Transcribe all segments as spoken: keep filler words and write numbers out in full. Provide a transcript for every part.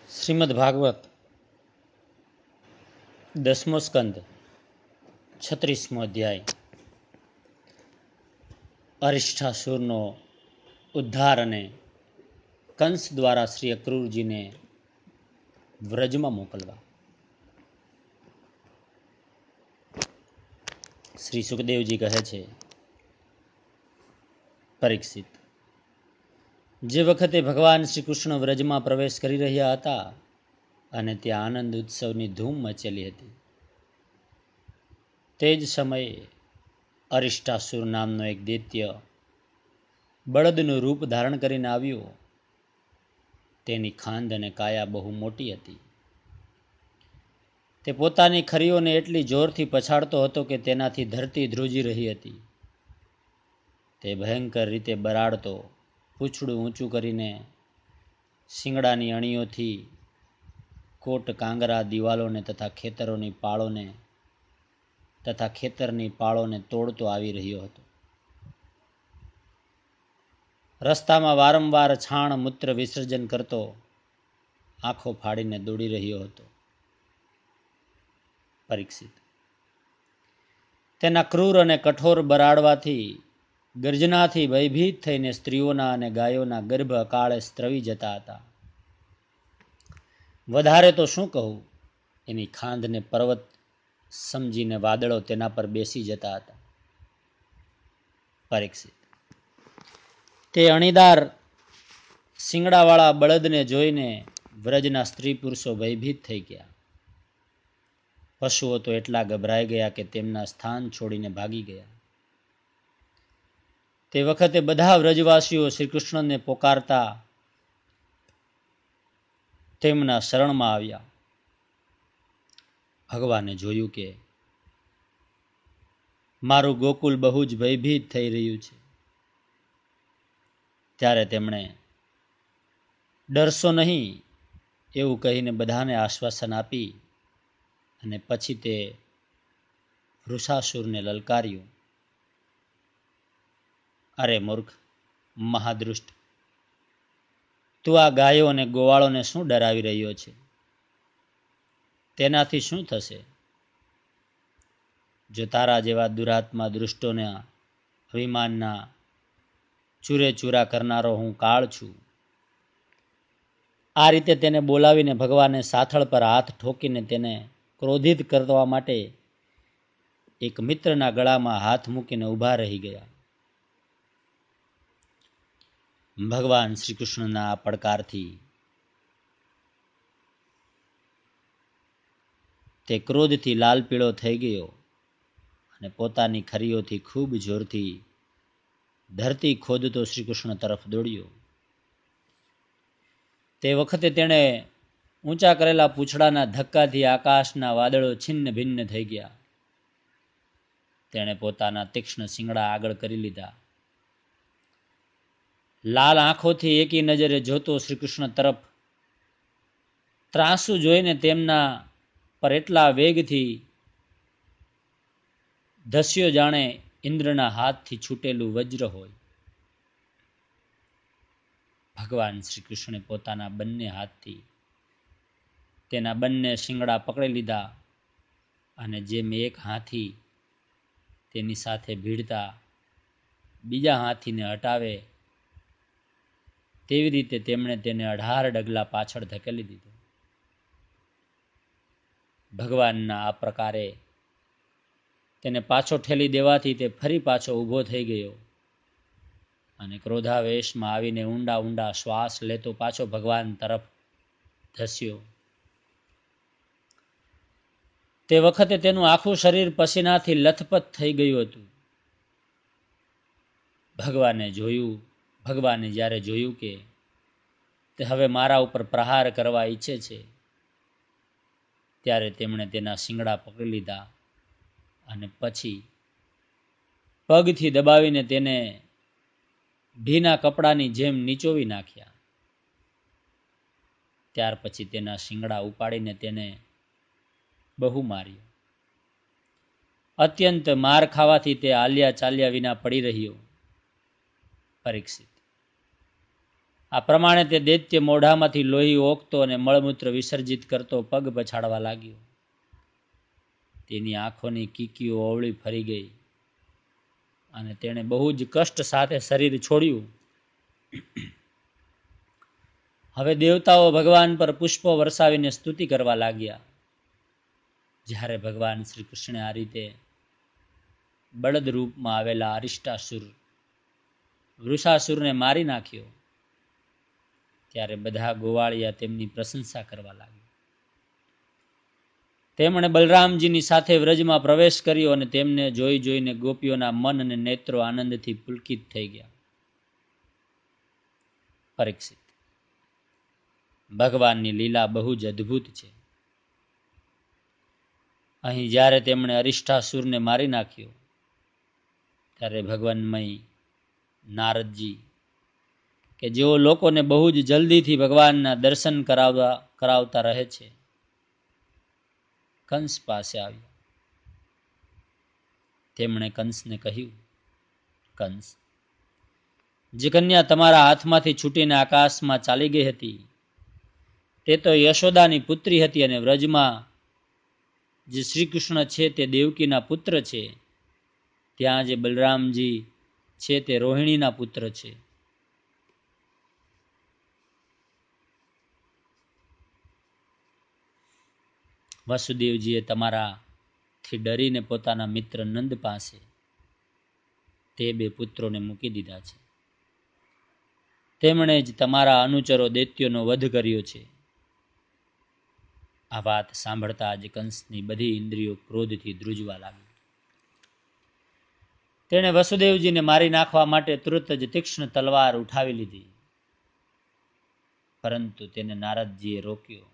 શ્રીમદ ભાગવત દસમો સ્કંદ છત્રીસમો અધ્યાય. અરિષ્ઠાસુરનો ઉદ્ધાર અને કંસ દ્વારા શ્રી અક્રૂરજીને વ્રજમાં મોકલવા. શ્રી સુખદેવજી કહે છે, પરીક્ષિત, જે વખતે ભગવાન શ્રી કૃષ્ણ વ્રજમાં પ્રવેશ કરી રહ્યા હતા અને ત્યાં આનંદ ઉત્સવની ધૂમ મચેલી હતી, તે જ સમયે અરિષ્ટાસુર નામનો એક દૈત્ય બળદનું રૂપ ધારણ કરીને આવ્યો. તેની ખાંદ અને કાયા બહુ મોટી હતી. તે પોતાની ખરીઓને એટલી જોરથી પછાડતો હતો કે તેનાથી ધરતી ધ્રુજી રહી હતી. તે ભયંકર રીતે બરાડતો, પૂંછડું ઊંચું કરીને શિંગડાની અણીઓથી કોટ કાંગરા દિવાલોને તથા ખેતરોની પાળોને તથા ખેતરની પાળોને તોડતો આવી રહ્યો હતો. રસ્તામાં વારંવાર છાણ મૂત્ર વિસર્જન કરતો આંખો ફાડીને દોડી રહ્યો હતો. પરીક્ષિત, તેના ક્રૂર અને કઠોર બરાડવાથી, ગર્જનાથી ભયભીત થઈને સ્ત્રીઓના અને ગાયોના ગર્ભ અકાળે સ્ત્રવી જતા હતા. વધારે તો શું કહું, એની ખાંધને પર્વત સમજીને વાદળો તેના પર બેસી જતા હતા. પરીક્ષિત, તે અણીદાર શિંગડાવાળા બળદને જોઈને વ્રજના સ્ત્રી પુરુષો ભયભીત થઈ ગયા. પશુઓ તો એટલા ગભરાઈ ગયા કે તેમના સ્થાન છોડીને ભાગી ગયા. તે વખતે બધા વ્રજવાસીઓ શ્રી કૃષ્ણને પોકારતા તેમના શરણમાં આવ્યા. ભગવાને જોયું કે મારું ગોકુલ બહુ જ ભયભીત થઈ રહ્યું છે, ત્યારે તેમણે ડરશો નહીં એવું કહીને બધાને આશ્વાસન આપી અને પછી તે વૃષાસુરને લલકાર્યું. અરે મૂર્ખ, મહાદૃષ્ટ, તું આ ગાયો અને ગોવાળોને શું ડરાવી રહ્યો છે? તેનાથી શું થશે? જો તારા જેવા દુરાત્મા દૃષ્ટોના અભિમાનના ચૂરે ચૂરા કરનારો હું કાળ છું. આ રીતે તેને બોલાવીને ભગવાને સાથળ પર હાથ ઠોકીને તેને ક્રોધિત કરવા માટે એક મિત્રના ગળામાં હાથ મૂકીને ઊભા રહી ગયા. ભગવાન શ્રી કૃષ્ણના આ પડકારથી તે ક્રોધથી લાલ પીળો થઈ ગયો અને પોતાની ખરીઓથી ખૂબ જોરથી ધરતી ખોદતો શ્રી કૃષ્ણ તરફ દોડ્યો. તે વખતે તેણે ઊંચા કરેલા પૂંછડાના ધક્કાથી આકાશના વાદળો છિન્ન ભિન્ન થઈ ગયા. તેણે પોતાના તીક્ષ્ણ શિંગડા આગળ કરી લીધા. લાલ આંખોથી એકી નજરે જોતો શ્રી કૃષ્ણ તરફ ત્રાંસુ જોઈને તેમના પર એટલા વેગથી ધસ્યો જાણે ઇન્દ્રના હાથથી છૂટેલું વજ્ર હોય. ભગવાન શ્રી કૃષ્ણે પોતાના બંને હાથથી તેના બંને શિંગડા પકડી લીધા અને જેમ એક હાથી તેની સાથે ભીડતા બીજા હાથીને હટાવે તેવી રીતે તેમણે તેને અઢાર ડગલા પાછળ ધકેલી દીધો. ભગવાનના આ પ્રકારે તેને પાછો ઠેલી દેવાથી તે ફરી પાછો ઊભો થઈ ગયો અને ક્રોધાવેશમાં આવીને ઊંડા ઊંડા શ્વાસ લેતો પાછો ભગવાન તરફ ધસ્યો. તે વખતે તેનું આખું શરીર પસીનાથી લથપથ થઈ ગયું હતું. ભગવાને જોયું ભગવાને જ્યારે જોયું કે તે હવે મારા ઉપર પ્રહાર કરવા ઈચ્છે છે, ત્યારે તેમણે તેના શિંગડા પકડી લીધા અને પછી પગથી દબાવીને તેને ભીના કપડાની જેમ નીચોવી નાખ્યા. ત્યાર પછી તેના શિંગડા ઉપાડીને તેને બહુ માર્યો. અત્યંત માર ખાવાથી તે આલ્યા ચાલ્યા વિના પડી રહ્યો. પરીક્ષિત, આ પ્રમાણે તે દૈત્ય મોઢામાંથી લોહી ઓકતો અને મળમૂત્ર વિસર્જિત કરતો પગ પછાડવા લાગ્યો. તેની આંખોની કીકીઓ અવળી ફરી ગઈ અને તેણે બહુ જ કષ્ટ સાથે શરીર છોડ્યું. હવે દેવતાઓ ભગવાન પર પુષ્પો વરસાવીને સ્તુતિ કરવા લાગ્યા. જ્યારે ભગવાન શ્રી કૃષ્ણે આ રીતે બળદ રૂપમાં આવેલા અરિષ્ટાસુર વૃષાસુરને મારી નાખ્યો, ત્યારે બધા ગોવાળિયા તેમની પ્રશંસા કરવા લાગ્યા. તેમણે બલરામજીની સાથે વ્રજમાં પ્રવેશ કર્યો અને તેમને જોઈ જોઈને ગોપીઓના મન અને નેત્રો આનંદથી પુલકિત થઈ ગયા. પરીક્ષિત, ભગવાનની લીલા બહુ જ અદ્ભુત છે. અહીં જ્યારે તેમણે અરિષ્ટાસુરને મારી નાખ્યો, ત્યારે ભગવાનમય નારદજી કે જેઓ લોકોને બહુ જ જલ્દીથી ભગવાનના દર્શન કરાવવા કરાવતા રહે છે, કંસ પાસે આવ્યા. તેમણે કંસને કહ્યું, કંસ, જે કન્યા તમારા હાથમાંથી છૂટીને આકાશમાં ચાલી ગઈ હતી તે તો યશોદાની પુત્રી હતી, અને વ્રજમાં જે શ્રી કૃષ્ણ છે તે દેવકીના પુત્ર છે. ત્યાં જે બલરામજી છે તે રોહિણીના પુત્ર છે. વસુદેવજીએ તમારાથી ડરીને પોતાના મિત્ર નંદ પાસે તે બે પુત્રોને મૂકી દીધા છે. તેમણે જ તમારા અનુચરો દૈત્યોનો વધ કર્યો છે. આ વાત સાંભળતા જ કંસની બધી ઇન્દ્રિયો ક્રોધથી ધ્રુજવા લાગી. તેણે વસુદેવજીને મારી નાખવા માટે તુરત જ તીક્ષ્ણ તલવાર ઉઠાવી લીધી, પરંતુ તેને નારદજીએ રોક્યો.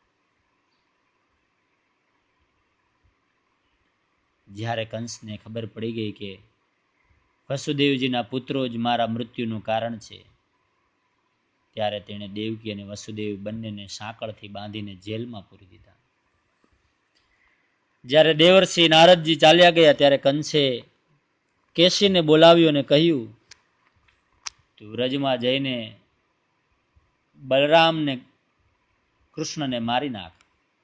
જ્યારે કંસને ખબર પડી ગઈ કે વસુદેવજીના પુત્રો જ મારા મૃત્યુનું કારણ છે, ત્યારે તેણે દેવકી અને વસુદેવ બંનેને સાંકળથી બાંધીને જેલમાં પૂરી દીધા. જ્યારે દેવર્ષિ નારદજી ચાલ્યા ગયા, ત્યારે કંસે કેસીને બોલાવ્યો અને કહ્યું, તું વ્રજમાં જઈને બલરામને કૃષ્ણને મારી નાખ.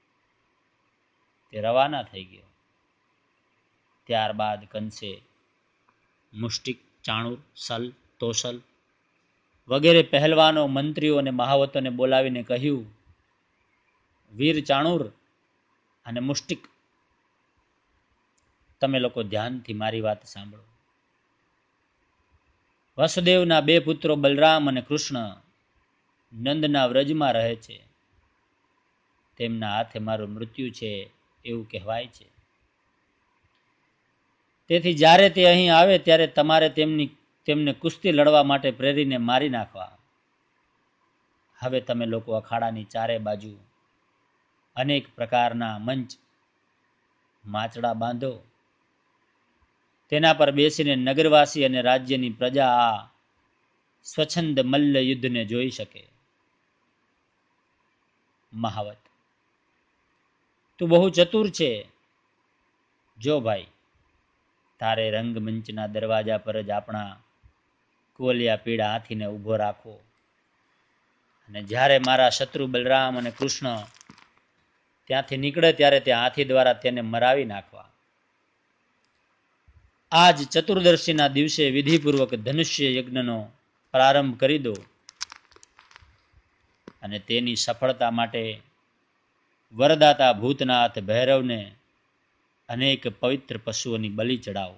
તે રવાના થઈ ગયો. ત્યારબાદ કંસે મુષ્ટિક, ચાણુર, સલ, તોસલ વગેરે પહેલવાનો, મંત્રીઓ અને મહાવતોને બોલાવીને કહ્યું, વીર ચાણુર અને મુષ્ટિક, તમે લોકો ધ્યાનથી મારી વાત સાંભળો. વસુદેવના બે પુત્રો બલરામ અને કૃષ્ણ નંદના વ્રજમાં રહે છે. તેમના હાથે મારું મૃત્યુ છે એવું કહેવાય છે. તેથી જ્યારે તે અહીં આવે ત્યારે તમારે તેમની તેમને કુસ્તી લડવા માટે પ્રેરીને મારી નાખવા. હવે તમે લોકો અખાડાની ચારે બાજુ અનેક પ્રકારના મંચ, માચડા બાંધો. તેના પર બેસીને નગરવાસી અને રાજ્યની પ્રજા આ સ્વચ્છંદ મલ્લ યુદ્ધને જોઈ શકે. મહાવત, તું બહુ ચતુર છે. જો ભાઈ, તારે રંગમંચના દરવાજા પર જ આપણા કોલિયા પીળા હાથીને ઊભો રાખવો, અને જ્યારે મારા શત્રુ બલરામ અને કૃષ્ણ ત્યાંથી નીકળે ત્યારે તે હાથી દ્વારા તેને મરાવી નાખવા. આજ ચતુર્દશીના દિવસે વિધિપૂર્વક ધનુષ્ય યજ્ઞનો પ્રારંભ કરી દો, અને તેની સફળતા માટે વરદાતા ભૂતનાથ ભૈરવને અનેક પવિત્ર પશુઓની બલિ ચડાવો.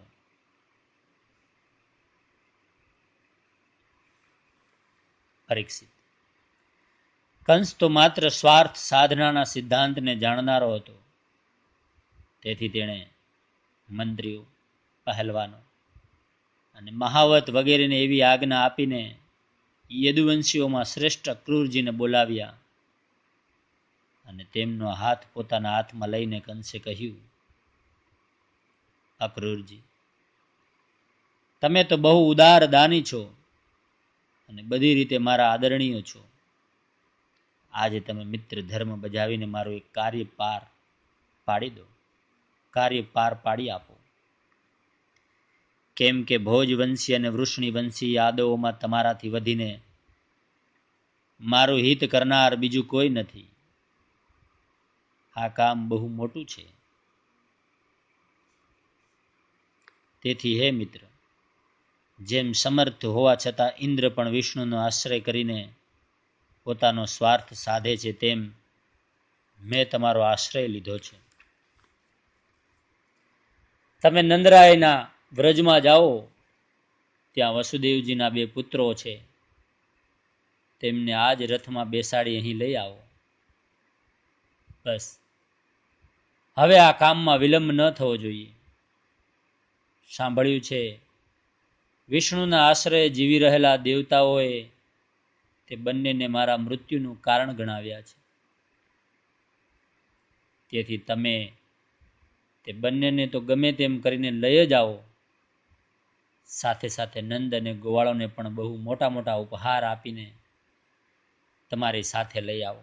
પરીક્ષિત, કંસ તો માત્ર સ્વાર્થ સાધનાના સિદ્ધાંતને જાણનારો હતો. તેથી તેણે મંત્રીઓ, પહેલવાનો અને મહાવત વગેરેને એવી આજ્ઞા આપીને યદુવંશીઓમાં શ્રેષ્ઠ અક્રૂરજીને બોલાવ્યા, અને તેમનો હાથ પોતાના હાથમાં લઈને કંસે કહ્યું, અક્રૂરજી, તમે તો બહુ ઉદાર દાની છો અને બધી રીતે મારા આદરણીય છો. આજે તમે મિત્ર ધર્મ બજાવીને મારું એક કાર્ય પાર પાડી દો, કાર્ય પાર પાડી આપો. કેમ કે ભોજવંશી અને વૃષ્ણિવંશી યાદવોમાં તમારાથી વધીને મારું હિત કરનાર બીજું કોઈ નથી. આ કામ બહુ મોટું છે. તેથી હે મિત્ર, જેમ સમર્થ હોવા છતાં ઇન્દ્ર પણ વિષ્ણુનો આશ્રય કરીને પોતાનો સ્વાર્થ સાધે છે, તેમ મેં તમારો આશ્રય લીધો છે. તમે નંદરાયના વ્રજમાં જાઓ, ત્યાં વસુદેવજીના બે પુત્રો છે, તેમને આજ રથમાં બેસાડી અહીં લઈ આવો. બસ હવે આ કામમાં વિલંબ ન થવો જોઈએ. સાંભળ્યું છે, વિષ્ણુના આશ્રય જીવી રહેલા દેવતાઓએ તે બંનેને મારા મૃત્યુનું કારણ ગણાવ્યા છે. તેથી તમે તે બંનેને તો ગમે તેમ કરીને લઈ જ આવો. સાથે સાથે નંદ અને ગોવાળોને પણ બહુ મોટા મોટા ઉપહાર આપીને તમારી સાથે લઈ આવો.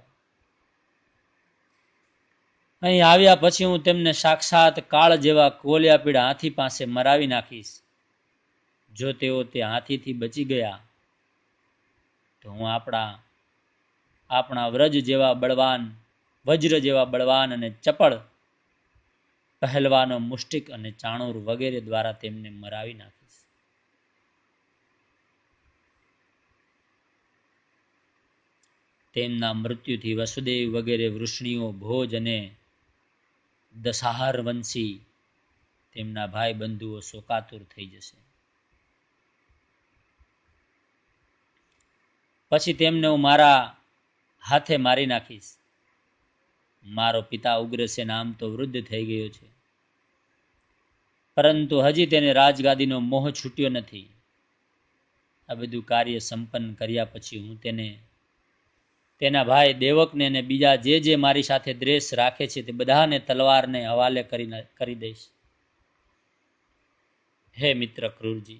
અહીં આવ્યા પછી હું તેમને સાક્ષાત કાળ જેવા કોલિયાપીડા હાથી પાસે મરાવી નાખીશ. જો તેઓ તે હાથીથી બચી ગયા તો હું આપણા આપણા વ્રજ જેવા બળવાન વજ્ર જેવા બળવાન અને ચપળ પહેલવાનો મુષ્ટિક અને ચાણૂર વગેરે દ્વારા તેમને મરાવી નાખીશ. તેમના મૃત્યુથી વસુદેવ વગેરે વૃષ્ણિઓ, ભોજ અને દશાહર વંશી તેમના ભાઈ બંધુઓ શોકાતુર થઈ જશે. પછી તેમને હું મારા હાથે મારી નાખીશ. મારો પિતા ઉગ્રસેન આમ તો વૃદ્ધ થઈ ગયો છે, પરંતુ હજી તેને રાજગાદીનો મોહ છૂટ્યો નથી. આ બધું કાર્ય સંપન્ન કર્યા પછી હું તેને તેના ભાઈ દેવકને અને બીજા જે જે મારી સાથે દ્વેષ રાખે છે તે બધાને તલવારને હવાલે કરી કરી દઈશ. હે મિત્ર ક્રૂરજી,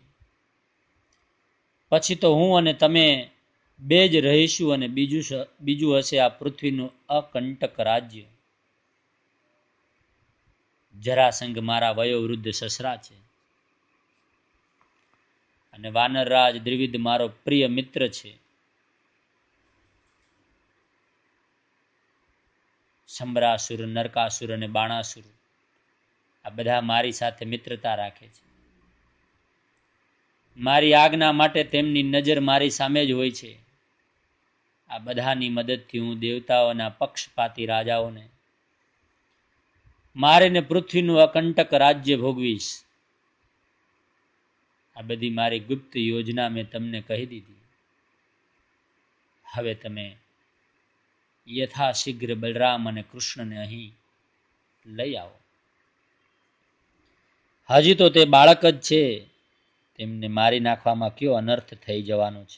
પછી તો હું અને તમે બે જ રહીશું અને બીજું બીજું હશે આ પૃથ્વીનું અકંટક રાજ્ય. જરાસંઘ મારા વયોવૃદ્ધ સસરા છે અને વાનરરાજ દ્વિવિધ મારો પ્રિય મિત્ર છે. શંબરાસુર, નરકાસુર અને બાણાસુર આ બધા મારી સાથે મિત્રતા રાખે છે. મારી આજ્ઞા માટે તેમની નજર મારી સામે જ હોય છે. આ બધાની મદદથી હું દેવતાઓના પક્ષપાતી રાજાઓને મારીને પૃથ્વીનું અકંટક રાજ્ય ભોગવીશ. આ બધી મારી ગુપ્ત યોજના મેં તમને કહી દીધી. હવે તમે યથાશીઘ્ર બલરામ અને કૃષ્ણને અહીં લઈ આવો. હજી તો તે બાળક જ છે, તેમને મારી નાખવામાં કયો અનર્થ થઈ જવાનો છે.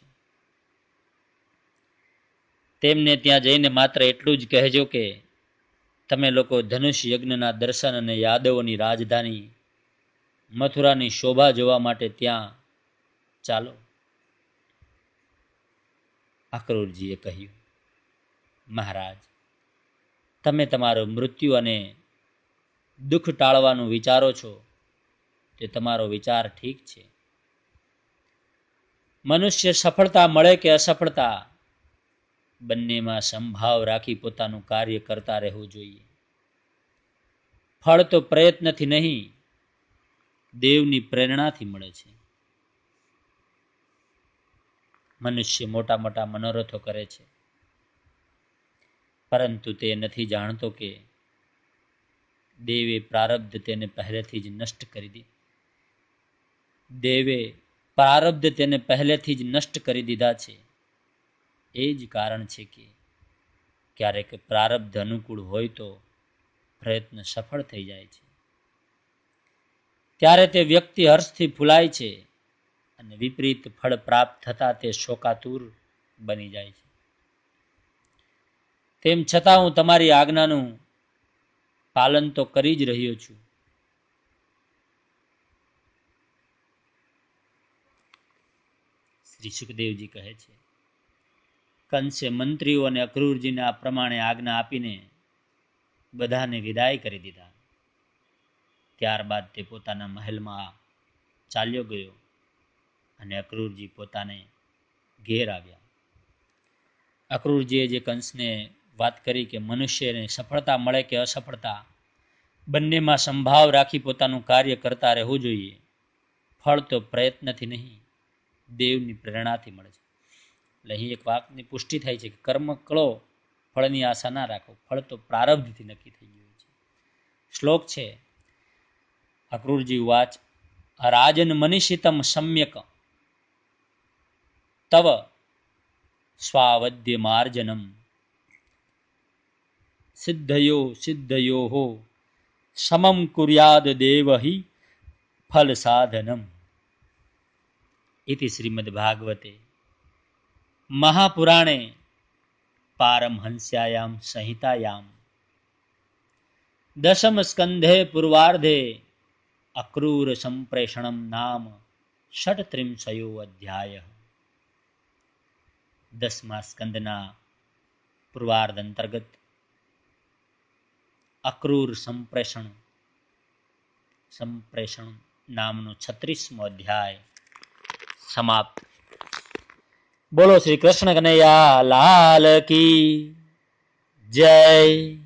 તેમને ત્યાં જઈને માત્ર એટલું જ કહેજો કે તમે લોકો ધનુષ યજ્ઞના દર્શન અને યાદવોની રાજધાની મથુરાની શોભા જોવા માટે ત્યાં ચાલો. અક્રૂરજીએ કહ્યું, મહારાજ, તમે તમારો મૃત્યુ અને દુઃખ ટાળવાનું વિચારો છો તે તમારો વિચાર ઠીક છે. મનુષ્ય સફળતા મળે કે અસફળતા બંનેમાં સંભાવ રાખી પોતાનું કાર્ય કરતા રહેવું જોઈએ. ફળ તો પ્રયત્નથી નહીં, દેવની પ્રેરણાથી મળે છે. મનુષ્ય મોટા મોટા મનોરથો કરે છે, પરંતુ તે નથી જાણતો કે દેવે પ્રારબ્ધ તેને પહેલેથી જ નષ્ટ કરી દીધી. દેવે પ્રારબ્ધ તેને પહેલેથી જ નષ્ટ કરી દીધા છે. એ જ કારણ છે કે ક્યારેક પ્રારબ્ધ અનુકૂળ હોય તો પ્રયત્ન સફળ થઈ જાય છે. ત્યારે તે વ્યક્તિ હર્ષથી ફૂલાય છે અને વિપરીત ફળ પ્રાપ્ત થતા તે શોકાતુર બની જાય છે. તેમ છતાં હું તમારી આજ્ઞાનું પાલન તો કરી જ રહ્યો છું. શ્રી સુખદેવજી કહે છે, કંસે મંત્રીઓ અને અક્રૂરજીને આ પ્રમાણે આજ્ઞા આપીને બધાને વિદાય કરી દીધા. ત્યારબાદ તે પોતાના મહેલમાં ચાલ્યો ગયો અને અક્રૂરજી પોતાને ઘેર આવ્યા. અક્રૂરજીએ જે કંસને વાત કરી કે મનુષ્યને સફળતા મળે કે અસફળતા બંનેમાં સંભાવ રાખી પોતાનું કાર્ય કરતા રહેવું જોઈએ. ફળ તો પ્રયત્નથી નહીં, દેવની પ્રેરણાથી મળે છે. એટલે અહીં એક વાતની પુષ્ટિ થાય છે કે કર્મ કરો, ફળની આશા ના રાખો, ફળ તો પ્રારબ્ધથી નક્કી થઈ ગયું છે. શ્લોક છે અક્રૂરજી વાચ રાજન મનીષિતમ સમ્યક તવ સ્વાવદ્ય માર્જનમ સિદ્ધયો સિદ્ધયો સમમ કુર્યાદ દેવ હિ ફલ સાધનમ. ઇતિ શ્રીમદ ભાગવતે મહાપુરાણે પારમહંસ્યાયામ સંહિતાયામ દશમ સ્કંધે પૂર્વાર્ધે અક્રૂર સંપ્રેષણમ નામ ષટ્ત્રિંશયો અધ્યાય. દસમા સ્કંદના પૂર્વાર્ધ અંતર્ગત અક્રૂર સંપ્રેષણ સંપ્રેષણ નામનો છત્રીસમો અધ્યાય સમાપ્ત. બોલો શ્રી કૃષ્ણ કનૈયા લાલ કી જય.